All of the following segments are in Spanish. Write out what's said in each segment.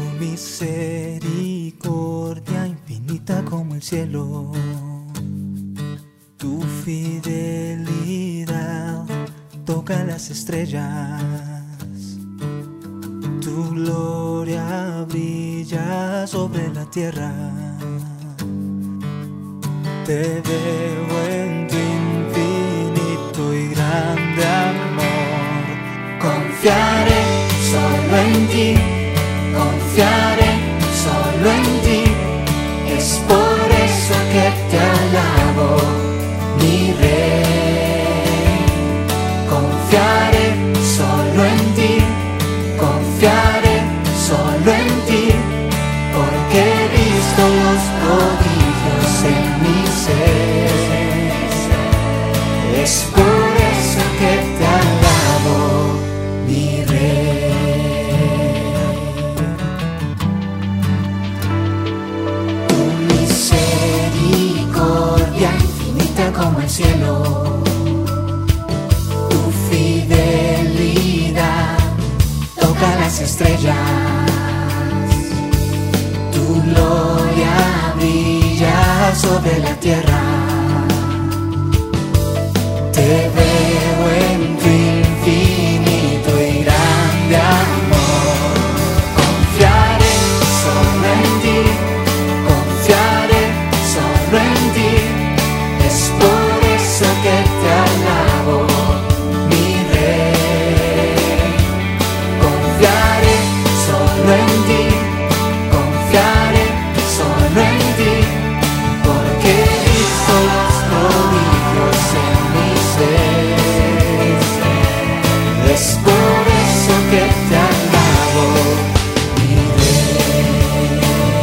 misericordia infinita como el cielo, tu fidelidad toca las estrellas, tu gloria brilla sobre la tierra. Te veo en tu infinito y grande amor. Confiaré solo en ti, confiaré solo en ti. Es por eso que te alabo, mi Rey. Confiaré solo en ti, confiaré solo en ti, porque he visto los prodigios en mi ser. Es por eso que te alabo, mi Rey. Tu misericordia infinita como el cielo, tu fidelidad toca las estrellas, tu gloria brilla sobre la tierra. Te veo en tu infinito y grande amor. Confiaré solo en ti, confiaré solo en ti. Es por eso que te alabo, mi Rey. Confiaré solo en ti, confiaré solo en ti, porque he visto los prodigios en mi ser. Es por eso que te alabo, mi Rey.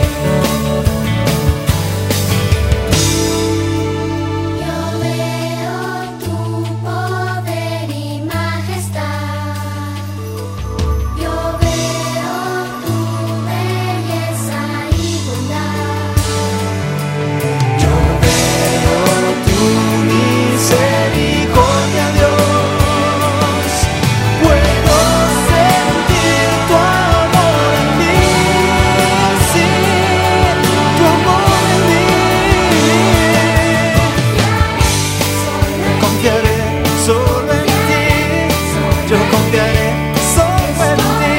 Yo veo tu poder y majestad. Yo veo tu belleza y bondad. Yo veo tu misericordia, Dios. Puedo sentir tu amor en mí, sí, tu amor en mí. Confiaré solo en ti, yo confiaré solo en ti.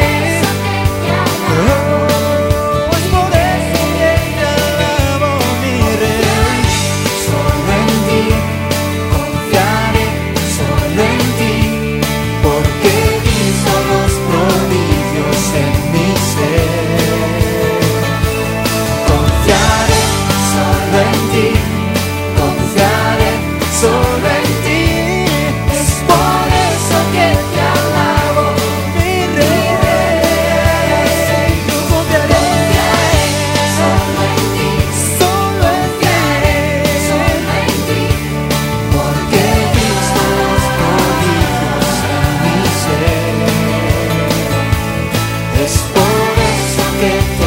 Oh, es por eso que te alabo, mi Rey. Solo en ti, confiaré solo en ti, porque he visto los prodigios en mi ser. Confiaré solo en ti, confiaré solo en ti. Es por eso que te alabo, mi Rey. Yo confiaré Solo en ti, solo en ti, solo en ti. porque he visto los prodigios en mi ser. Es por eso que